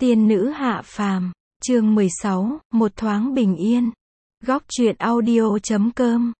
Tiên nữ hạ phàm, chương 16, một thoáng bình yên. Góc truyện audio.com.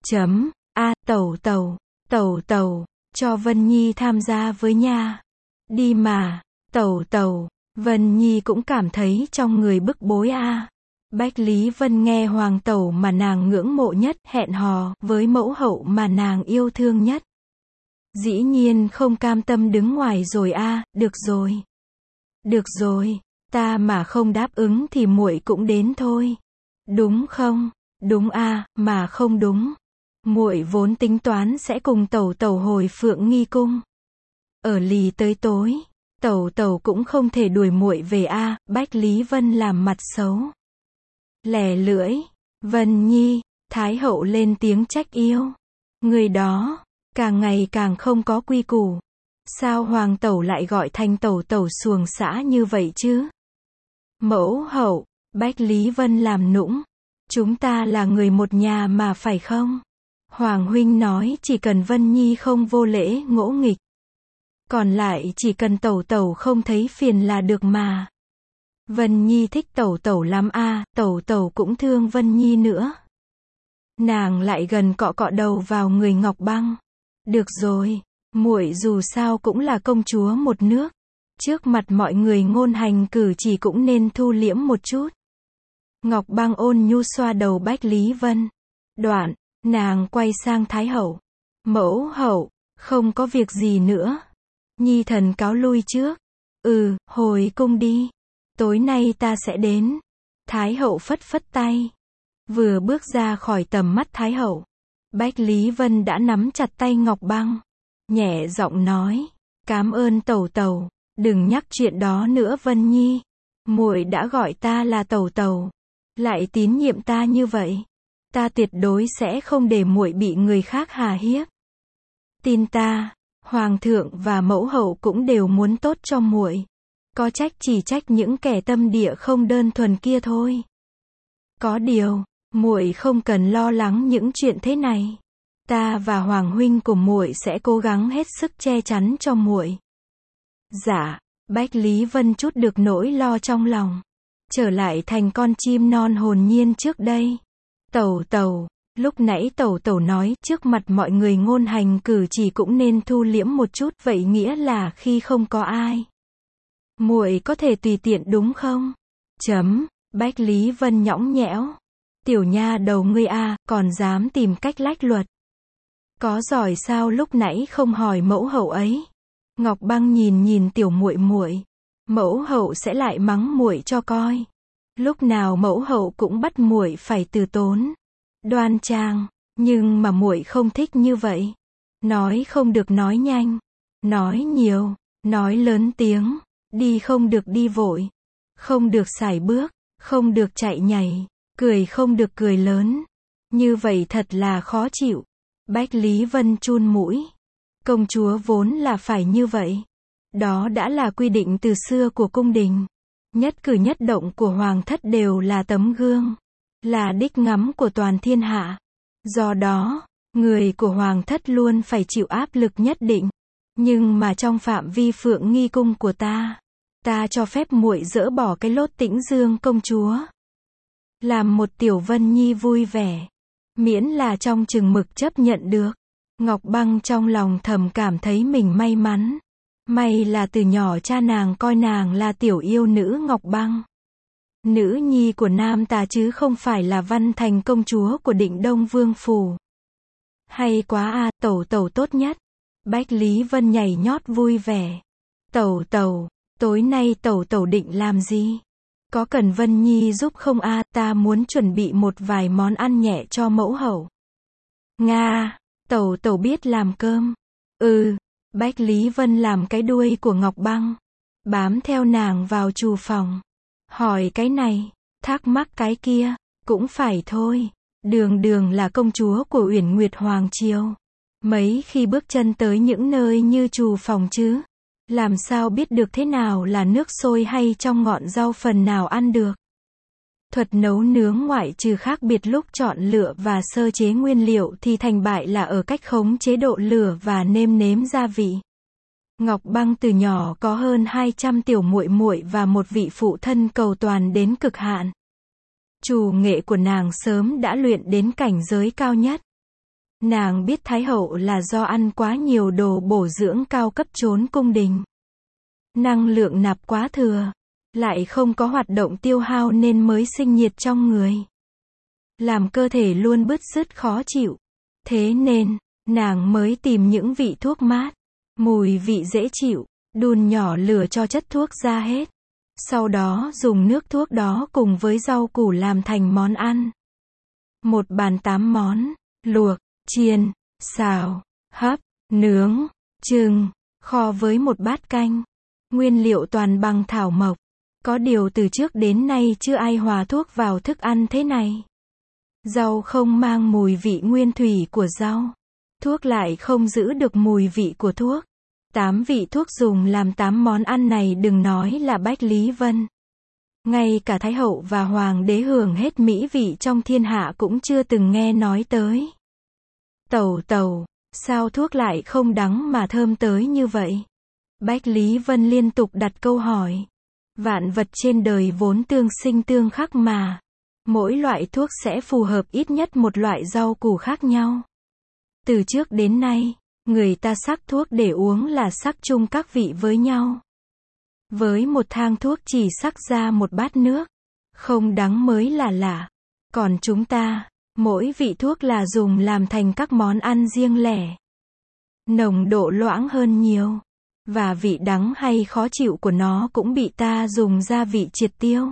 Tẩu, cho Vân Nhi tham gia với nha. Đi mà, tẩu, Vân Nhi cũng cảm thấy trong người bức bối a. Bách Lý Vân nghe hoàng tẩu mà nàng ngưỡng mộ nhất, hẹn hò với mẫu hậu mà nàng yêu thương nhất. Dĩ nhiên không cam tâm đứng ngoài rồi a, Được rồi, ta mà không đáp ứng thì muội cũng đến thôi. Đúng không? Đúng a, mà không đúng. Muội vốn tính toán sẽ cùng tẩu hồi Phượng Nghi cung. Ở lì tới tối, tẩu cũng không thể đuổi muội về a. Bách Lý Vân làm mặt xấu. Lẻ lưỡi, Vân Nhi, Thái hậu lên tiếng trách yêu. Người đó, càng ngày càng không có quy củ. Sao hoàng tẩu lại gọi thành tẩu xuồng xã như vậy chứ? Mẫu hậu, Bách Lý Vân làm nũng. Chúng ta là người một nhà mà phải không? Hoàng huynh nói chỉ cần Vân Nhi không vô lễ ngỗ nghịch. Còn lại chỉ cần tẩu không thấy phiền là được mà. Vân Nhi thích tẩu lắm a, tẩu cũng thương Vân Nhi nữa. Nàng lại gần cọ đầu vào người Ngọc Băng. Được rồi, muội dù sao cũng là công chúa một nước. Trước mặt mọi người ngôn hành cử chỉ cũng nên thu liễm một chút. Ngọc Băng ôn nhu xoa đầu Bách Lý Vân. Đoạn, nàng quay sang Thái hậu. Mẫu hậu, không có việc gì nữa. Nhi thần cáo lui trước. Hồi cung đi. Tối nay ta sẽ đến. Thái hậu phất tay. Vừa bước ra khỏi tầm mắt Thái hậu, Bách Lý Vân đã nắm chặt tay Ngọc Băng. Nhẹ giọng nói. Cám ơn tẩu. Đừng nhắc chuyện đó nữa Vân Nhi. Muội đã gọi ta là tẩu. Lại tín nhiệm ta như vậy. Ta tuyệt đối sẽ không để muội bị người khác hà hiếp. Tin ta, hoàng thượng và mẫu hậu cũng đều muốn tốt cho muội. Có trách chỉ trách những kẻ tâm địa không đơn thuần kia thôi. Có điều, muội không cần lo lắng những chuyện thế này. Ta và hoàng huynh của muội sẽ cố gắng hết sức che chắn cho muội. Dạ, Bách Lý Vân trút được nỗi lo trong lòng. Trở lại thành con chim non hồn nhiên trước đây. Tẩu, lúc nãy tẩu nói trước mặt mọi người ngôn hành cử chỉ cũng nên thu liễm một chút, vậy nghĩa là khi không có ai, muội có thể tùy tiện đúng không? Bách Lý Vân nhõng nhẽo. Tiểu nha đầu ngươi a, còn dám tìm cách lách luật. Có giỏi sao lúc nãy không hỏi mẫu hậu ấy? Ngọc Băng nhìn tiểu muội. Mẫu hậu sẽ lại mắng muội cho coi. Lúc nào mẫu hậu cũng bắt muội phải từ tốn, đoan trang, nhưng mà muội không thích như vậy. Nói không được nói nhanh, nói nhiều, nói lớn tiếng, đi không được đi vội, không được sải bước, không được chạy nhảy, cười không được cười lớn. Như vậy thật là khó chịu. Bách Lý Vân chun mũi. Công chúa vốn là phải như vậy. Đó đã là quy định từ xưa của cung đình. Nhất cử nhất động của hoàng thất đều là tấm gương, là đích ngắm của toàn thiên hạ. Do đó, người của hoàng thất luôn phải chịu áp lực nhất định. Nhưng mà trong phạm vi Phượng Nghi cung của ta cho phép muội dỡ bỏ cái lốt Tĩnh Dương công chúa. Làm một tiểu Vân Nhi vui vẻ, miễn là trong chừng mực chấp nhận được. Ngọc Băng trong lòng thầm cảm thấy mình may mắn. May là từ nhỏ cha nàng coi nàng là tiểu yêu nữ Ngọc Băng, nữ nhi của nam tà chứ không phải là Văn Thành công chúa của Định Đông Vương phủ. Hay quá a, tẩu tốt nhất. Bách Lý Vân nhảy nhót vui vẻ. Tẩu, tối nay tẩu định làm gì? Có cần Vân Nhi giúp không a? Ta muốn chuẩn bị một vài món ăn nhẹ cho mẫu hậu. Nga, tẩu biết làm cơm. Bách Lý Vân làm cái đuôi của Ngọc Băng, bám theo nàng vào trù phòng. Hỏi cái này, thắc mắc cái kia, cũng phải thôi. Đường là công chúa của Uyển Nguyệt Hoàng Triều. Mấy khi bước chân tới những nơi như trù phòng chứ, làm sao biết được thế nào là nước sôi hay trong ngọn rau phần nào ăn được. Thuật nấu nướng ngoại trừ khác biệt lúc chọn lựa và sơ chế nguyên liệu thì thành bại là ở cách khống chế độ lửa và nêm nếm gia vị. Ngọc Băng từ nhỏ có hơn 200 tiểu muội muội và một vị phụ thân cầu toàn đến cực hạn. Trù nghệ của nàng sớm đã luyện đến cảnh giới cao nhất. Nàng biết Thái hậu là do ăn quá nhiều đồ bổ dưỡng cao cấp trốn cung đình. Năng lượng nạp quá thừa, lại không có hoạt động tiêu hao nên mới sinh nhiệt trong người. Làm cơ thể luôn bứt rứt khó chịu. Thế nên, nàng mới tìm những vị thuốc mát, mùi vị dễ chịu, đun nhỏ lửa cho chất thuốc ra hết. Sau đó dùng nước thuốc đó cùng với rau củ làm thành món ăn. Một bàn 8 món, luộc, chiên, xào, hấp, nướng, trưng, kho với một bát canh. Nguyên liệu toàn bằng thảo mộc. Có điều từ trước đến nay chưa ai hòa thuốc vào thức ăn thế này. Rau không mang mùi vị nguyên thủy của rau. Thuốc lại không giữ được mùi vị của thuốc. 8 vị thuốc dùng làm 8 món ăn này đừng nói là Bách Lý Vân. Ngay cả Thái hậu và Hoàng đế hưởng hết mỹ vị trong thiên hạ cũng chưa từng nghe nói tới. Tẩu tẩu, sao thuốc lại không đắng mà thơm tới như vậy? Bách Lý Vân liên tục đặt câu hỏi. Vạn vật trên đời vốn tương sinh tương khắc mà. Mỗi loại thuốc sẽ phù hợp ít nhất một loại rau củ khác nhau. Từ trước đến nay, người ta sắc thuốc để uống là sắc chung các vị với nhau. Với một thang thuốc chỉ sắc ra một bát nước. Không đắng mới là lạ. Còn chúng ta, mỗi vị thuốc là dùng làm thành các món ăn riêng lẻ. Nồng độ loãng hơn nhiều. Và vị đắng hay khó chịu của nó cũng bị ta dùng gia vị triệt tiêu.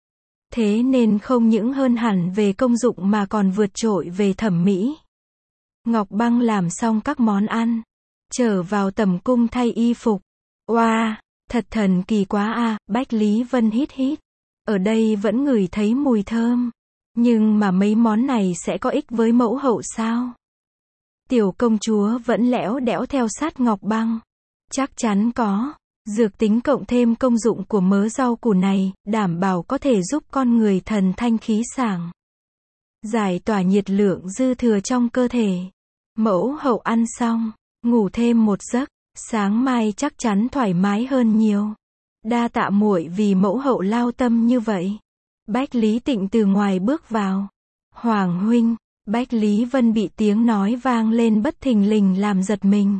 Thế nên không những hơn hẳn về công dụng mà còn vượt trội về thẩm mỹ. Ngọc Băng làm xong các món ăn, trở vào tầm cung thay y phục. Oa, thật thần kỳ quá à, Bách Lý Vân hít hít. Ở đây vẫn ngửi thấy mùi thơm. Nhưng mà mấy món này sẽ có ích với mẫu hậu sao? Tiểu công chúa vẫn lẽo đẽo theo sát Ngọc Băng. Chắc chắn có. Dược tính cộng thêm công dụng của mớ rau củ này, đảm bảo có thể giúp con người thần thanh khí sảng. Giải tỏa nhiệt lượng dư thừa trong cơ thể. Mẫu hậu ăn xong, ngủ thêm một giấc, sáng mai chắc chắn thoải mái hơn nhiều. Đa tạ muội vì mẫu hậu lao tâm như vậy. Bách Lý Tịnh từ ngoài bước vào. Hoàng huynh, Bách Lý Vân bị tiếng nói vang lên bất thình lình làm giật mình.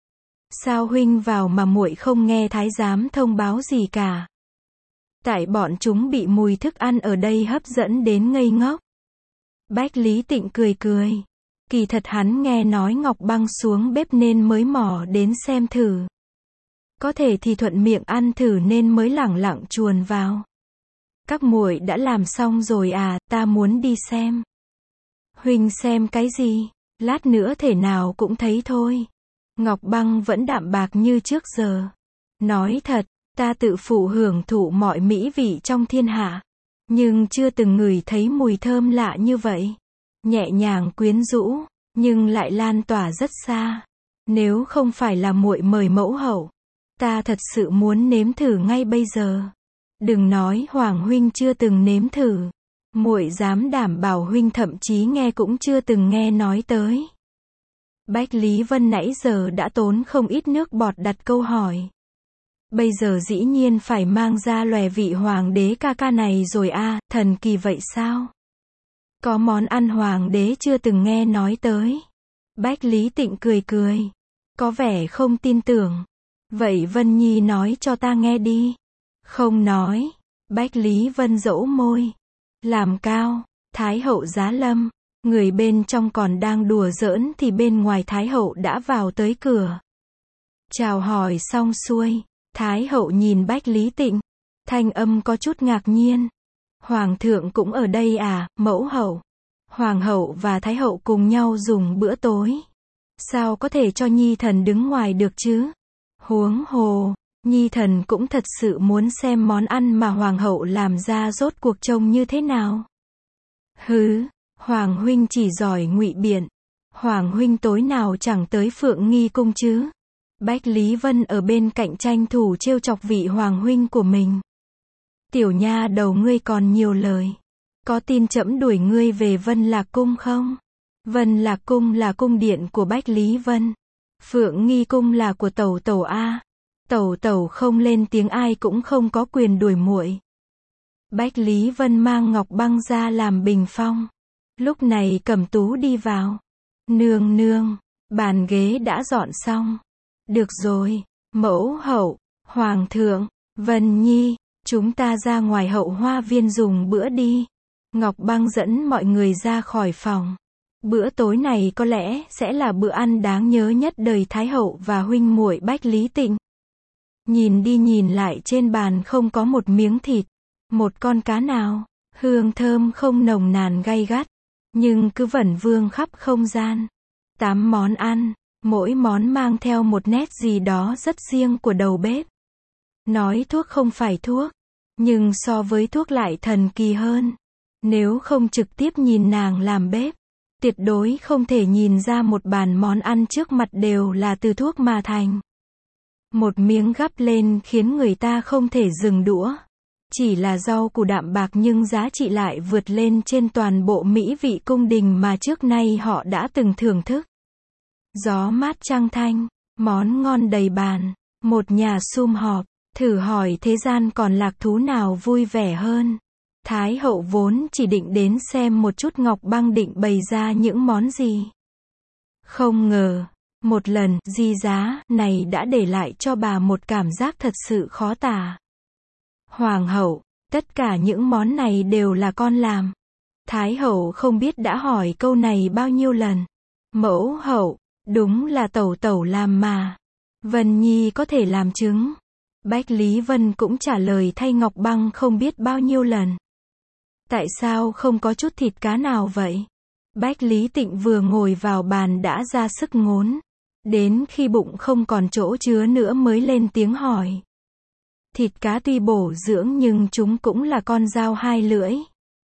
Sao huynh vào mà muội không nghe thái giám thông báo gì cả? Tại bọn chúng bị mùi thức ăn ở đây hấp dẫn đến ngây ngốc. Bách Lý Tịnh cười cười. Kỳ thật hắn nghe nói Ngọc Băng xuống bếp nên mới mò đến xem thử. Có thể thì thuận miệng ăn thử nên mới lẳng lặng chuồn vào. Các muội đã làm xong rồi à, ta muốn đi xem. Huynh xem cái gì? Lát nữa thể nào cũng thấy thôi. Ngọc Băng vẫn đạm bạc như trước giờ. Nói thật, ta tự phụ hưởng thụ mọi mỹ vị trong thiên hạ. Nhưng chưa từng ngửi thấy mùi thơm lạ như vậy. Nhẹ nhàng quyến rũ, nhưng lại lan tỏa rất xa. Nếu không phải là muội mời mẫu hậu, ta thật sự muốn nếm thử ngay bây giờ. Đừng nói Hoàng huynh chưa từng nếm thử. Muội dám đảm bảo huynh thậm chí nghe cũng chưa từng nghe nói tới. Bách Lý Vân nãy giờ đã tốn không ít nước bọt đặt câu hỏi. Bây giờ dĩ nhiên phải mang ra lòe vị hoàng đế ca ca này rồi à, thần kỳ vậy sao? Có món ăn hoàng đế chưa từng nghe nói tới. Bách Lý Tịnh cười cười. Có vẻ không tin tưởng. Vậy Vân Nhi nói cho ta nghe đi. Không nói. Bách Lý Vân dẫu môi. Làm cao. Thái hậu giá lâm. Người bên trong còn đang đùa giỡn thì bên ngoài Thái hậu đã vào tới cửa. Chào hỏi xong xuôi. Thái hậu nhìn Bách Lý Tịnh. Thanh âm có chút ngạc nhiên. Hoàng thượng cũng ở đây à, mẫu hậu. Hoàng hậu và Thái hậu cùng nhau dùng bữa tối. Sao có thể cho Nhi thần đứng ngoài được chứ? Huống hồ, Nhi thần cũng thật sự muốn xem món ăn mà Hoàng hậu làm ra rốt cuộc trông như thế nào. Hứ, Hoàng huynh chỉ giỏi ngụy biện. Hoàng huynh tối nào chẳng tới Phượng Nghi cung chứ? Bách Lý Vân ở bên cạnh tranh thủ trêu chọc vị Hoàng huynh của mình. Tiểu nha đầu ngươi còn nhiều lời. Có tin trẫm đuổi ngươi về Vân Lạc cung không? Vân Lạc cung là cung điện của Bách Lý Vân. Phượng Nghi cung là của tẩu tẩu a. Tẩu tẩu không lên tiếng ai cũng không có quyền đuổi muội. Bách Lý Vân mang Ngọc Băng ra làm bình phong. Lúc này Cẩm Tú đi vào. Nương nương, bàn ghế đã dọn xong. Được rồi, mẫu hậu, hoàng thượng, Vân Nhi, chúng ta ra ngoài hậu hoa viên dùng bữa đi. Ngọc Băng dẫn mọi người ra khỏi phòng. Bữa tối này có lẽ sẽ là bữa ăn đáng nhớ nhất đời Thái hậu và huynh muội Bách Lý Tịnh. Nhìn đi nhìn lại trên bàn không có một miếng thịt, một con cá nào, hương thơm không nồng nàn gay gắt, nhưng cứ vẩn vương khắp không gian. 8 món ăn, mỗi món mang theo một nét gì đó rất riêng của đầu bếp. Nói thuốc không phải thuốc, nhưng so với thuốc lại thần kỳ hơn. Nếu không trực tiếp nhìn nàng làm bếp, tuyệt đối không thể nhìn ra một bàn món ăn trước mặt đều là từ thuốc mà thành. Một miếng gắp lên khiến người ta không thể dừng đũa. Chỉ là rau củ đạm bạc nhưng giá trị lại vượt lên trên toàn bộ mỹ vị cung đình mà trước nay họ đã từng thưởng thức. Gió mát trăng thanh, món ngon đầy bàn, một nhà sum họp, thử hỏi thế gian còn lạc thú nào vui vẻ hơn. Thái hậu vốn chỉ định đến xem một chút Ngọc Băng định bày ra những món gì. Không ngờ, một lần di giá này đã để lại cho bà một cảm giác thật sự khó tả. Hoàng hậu, tất cả những món này đều là con làm. Thái hậu không biết đã hỏi câu này bao nhiêu lần. Mẫu hậu, đúng là tẩu tẩu làm mà. Vân Nhi có thể làm chứng. Bách Lý Vân cũng trả lời thay Ngọc Băng không biết bao nhiêu lần. Tại sao không có chút thịt cá nào vậy? Bách Lý Tịnh vừa ngồi vào bàn đã ra sức ngốn. Đến khi bụng không còn chỗ chứa nữa mới lên tiếng hỏi. Thịt cá tuy bổ dưỡng nhưng chúng cũng là con dao hai lưỡi.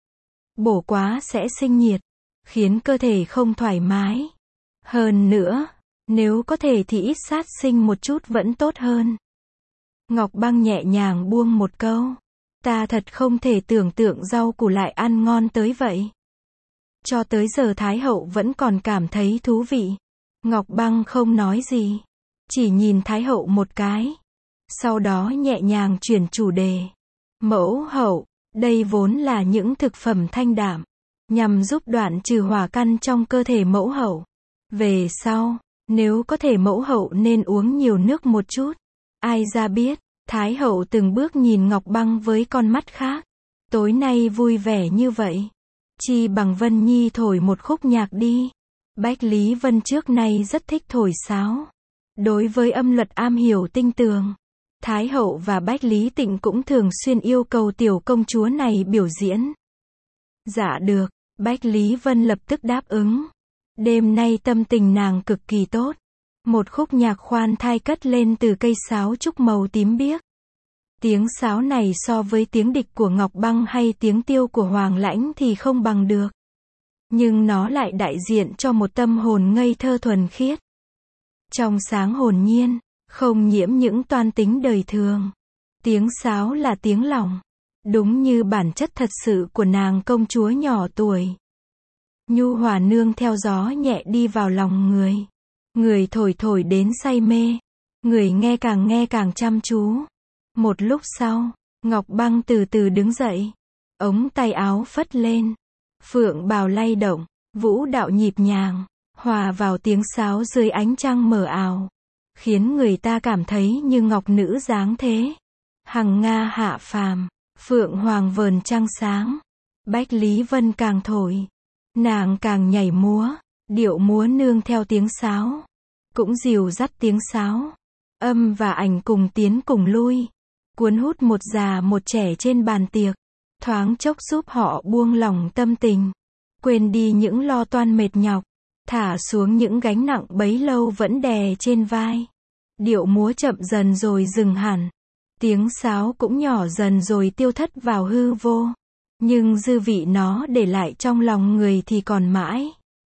Bổ quá sẽ sinh nhiệt, khiến cơ thể không thoải mái. Hơn nữa, nếu có thể thì ít sát sinh một chút vẫn tốt hơn. Ngọc Băng nhẹ nhàng buông một câu. Ta thật không thể tưởng tượng rau củ lại ăn ngon tới vậy. Cho tới giờ Thái hậu vẫn còn cảm thấy thú vị. Ngọc Băng không nói gì, chỉ nhìn Thái hậu một cái. Sau đó nhẹ nhàng chuyển chủ đề. Mẫu hậu, đây vốn là những thực phẩm thanh đạm, nhằm giúp đoạn trừ hỏa căn trong cơ thể mẫu hậu. Về sau, nếu có thể mẫu hậu nên uống nhiều nước một chút. Ai ra biết, Thái hậu từng bước nhìn Ngọc Băng với con mắt khác. Tối nay vui vẻ như vậy, chi bằng Vân Nhi thổi một khúc nhạc đi. Bách Lý Vân trước nay rất thích thổi sáo. Đối với âm luật am hiểu tinh tường. Thái hậu và Bách Lý Tịnh cũng thường xuyên yêu cầu tiểu công chúa này biểu diễn. Dạ được, Bách Lý Vân lập tức đáp ứng. Đêm nay tâm tình nàng cực kỳ tốt. Một khúc nhạc khoan thai cất lên từ cây sáo trúc màu tím biếc. Tiếng sáo này so với tiếng địch của Ngọc Băng hay tiếng tiêu của Hoàng Lãnh thì không bằng được. Nhưng nó lại đại diện cho một tâm hồn ngây thơ thuần khiết. Trong sáng hồn nhiên, không nhiễm những toan tính đời thường. Tiếng sáo là tiếng lòng. Đúng như bản chất thật sự của nàng công chúa nhỏ tuổi. Nhu hòa nương theo gió nhẹ đi vào lòng người. Người thổi thổi đến say mê. Người nghe càng chăm chú. Một lúc sau, Ngọc Băng từ từ đứng dậy. Ống tay áo phất lên. Phượng bào lay động, vũ đạo nhịp nhàng, hòa vào tiếng sáo dưới ánh trăng mờ ảo. Khiến người ta cảm thấy như ngọc nữ dáng thế. Hằng Nga hạ phàm, Phượng Hoàng vờn trăng sáng. Bách Lý Vân càng thổi, nàng càng nhảy múa, điệu múa nương theo tiếng sáo. Cũng dìu dắt tiếng sáo. Âm và ảnh cùng tiến cùng lui. Cuốn hút một già một trẻ trên bàn tiệc. Thoáng chốc giúp họ buông lỏng tâm tình. Quên đi những lo toan mệt nhọc. Thả xuống những gánh nặng bấy lâu vẫn đè trên vai. Điệu múa chậm dần rồi dừng hẳn. Tiếng sáo cũng nhỏ dần rồi tiêu thất vào hư vô. Nhưng dư vị nó để lại trong lòng người thì còn mãi.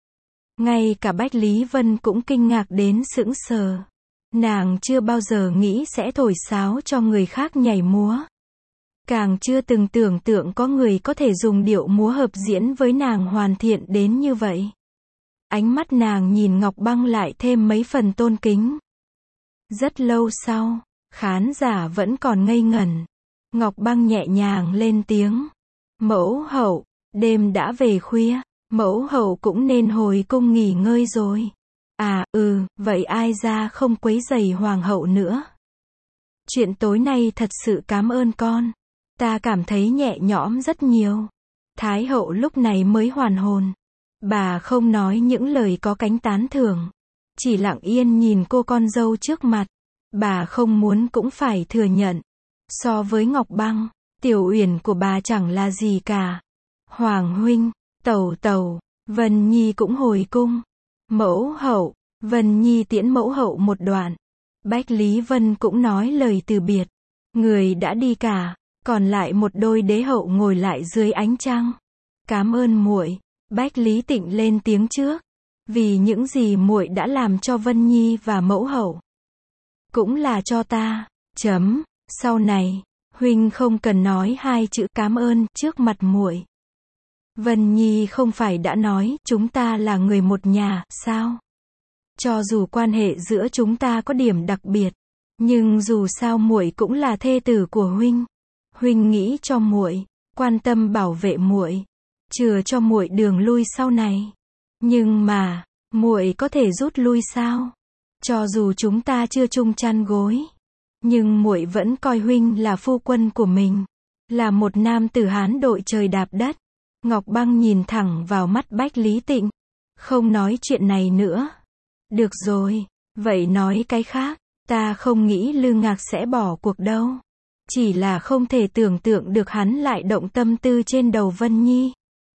Ngay cả Bách Lý Vân cũng kinh ngạc đến sững sờ. Nàng chưa bao giờ nghĩ sẽ thổi sáo cho người khác nhảy múa. Càng chưa từng tưởng tượng có người có thể dùng điệu múa hợp diễn với nàng hoàn thiện đến như vậy. Ánh mắt nàng nhìn Ngọc Băng lại thêm mấy phần tôn kính. Rất lâu sau, Khán giả vẫn còn ngây ngẩn. Ngọc Băng nhẹ nhàng lên tiếng. Mẫu hậu, đêm đã về khuya, mẫu hậu cũng nên hồi cung nghỉ ngơi rồi. À, vậy ai ra không quấy rầy hoàng hậu nữa. Chuyện tối nay thật sự cảm ơn con. Ta cảm thấy nhẹ nhõm rất nhiều. Thái hậu lúc này mới hoàn hồn. Bà không nói những lời có cánh tán thưởng. Chỉ lặng yên nhìn cô con dâu trước mặt. Bà không muốn cũng phải thừa nhận. So với Ngọc Băng, Tiểu Uyển của bà chẳng là gì cả. Hoàng huynh, tẩu, Vân Nhi cũng hồi cung. Mẫu hậu, Vân Nhi tiễn mẫu hậu một đoạn. Bách Lý Vân cũng nói lời từ biệt. Người đã đi cả, còn lại một đôi đế hậu ngồi lại dưới ánh trăng. Cảm ơn muội. Bách Lý Tịnh lên tiếng trước. Vì những gì muội đã làm cho Vân Nhi và mẫu hậu. Cũng là cho ta. Sau này, huynh không cần nói hai chữ cảm ơn trước mặt muội. Vân Nhi không phải đã nói chúng ta là người một nhà, sao? Cho dù quan hệ giữa chúng ta có điểm đặc biệt, nhưng dù sao muội cũng là thê tử của huynh. Huynh nghĩ cho muội, quan tâm bảo vệ muội, chừa cho muội đường lui sau này. Nhưng mà, muội có thể rút lui sao? Cho dù chúng ta chưa chung chăn gối, nhưng muội vẫn coi huynh là phu quân của mình, là một nam tử Hán đội trời đạp đất. Ngọc Băng nhìn thẳng vào mắt Bách Lý Tịnh, không nói chuyện này nữa. Được rồi, vậy nói cái khác, ta không nghĩ Lư Ngạc sẽ bỏ cuộc đâu. Chỉ là không thể tưởng tượng được hắn lại động tâm tư trên đầu Vân Nhi.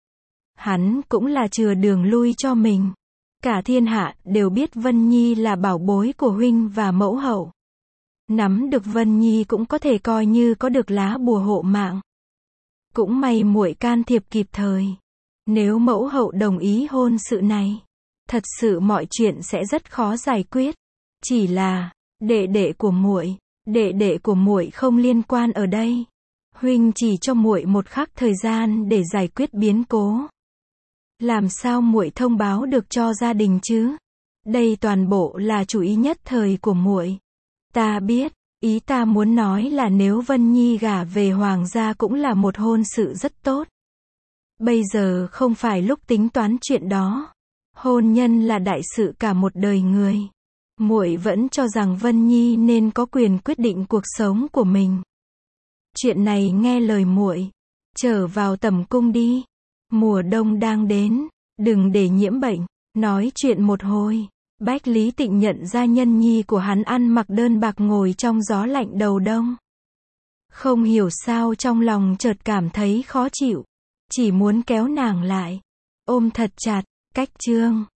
Hắn cũng là chừa đường lui cho mình. Cả thiên hạ đều biết Vân Nhi là bảo bối của huynh và mẫu hậu. Nắm được Vân Nhi cũng có thể coi như có được lá bùa hộ mạng. Cũng may muội can thiệp kịp thời. Nếu mẫu hậu đồng ý hôn sự này, thật sự mọi chuyện sẽ rất khó giải quyết. Chỉ là, đệ đệ của muội không liên quan ở đây. Huynh chỉ cho muội một khắc thời gian để giải quyết biến cố. Làm sao muội thông báo được cho gia đình chứ? Đây toàn bộ là chủ ý nhất thời của muội. Ta biết, ý ta muốn nói là nếu Vân Nhi gả về hoàng gia cũng là một hôn sự rất tốt. Bây giờ không phải lúc tính toán chuyện đó. Hôn nhân là đại sự cả một đời người. Muội vẫn cho rằng Vân Nhi nên có quyền quyết định cuộc sống của mình. Chuyện này nghe lời muội, trở vào tẩm cung đi. Mùa đông đang đến, đừng để nhiễm bệnh. Nói chuyện một hồi, Bách Lý Tịnh nhận ra nhân nhi của hắn ăn mặc đơn bạc ngồi trong gió lạnh đầu đông. Không hiểu sao trong lòng chợt cảm thấy khó chịu, chỉ muốn kéo nàng lại, ôm thật chặt. Cách chương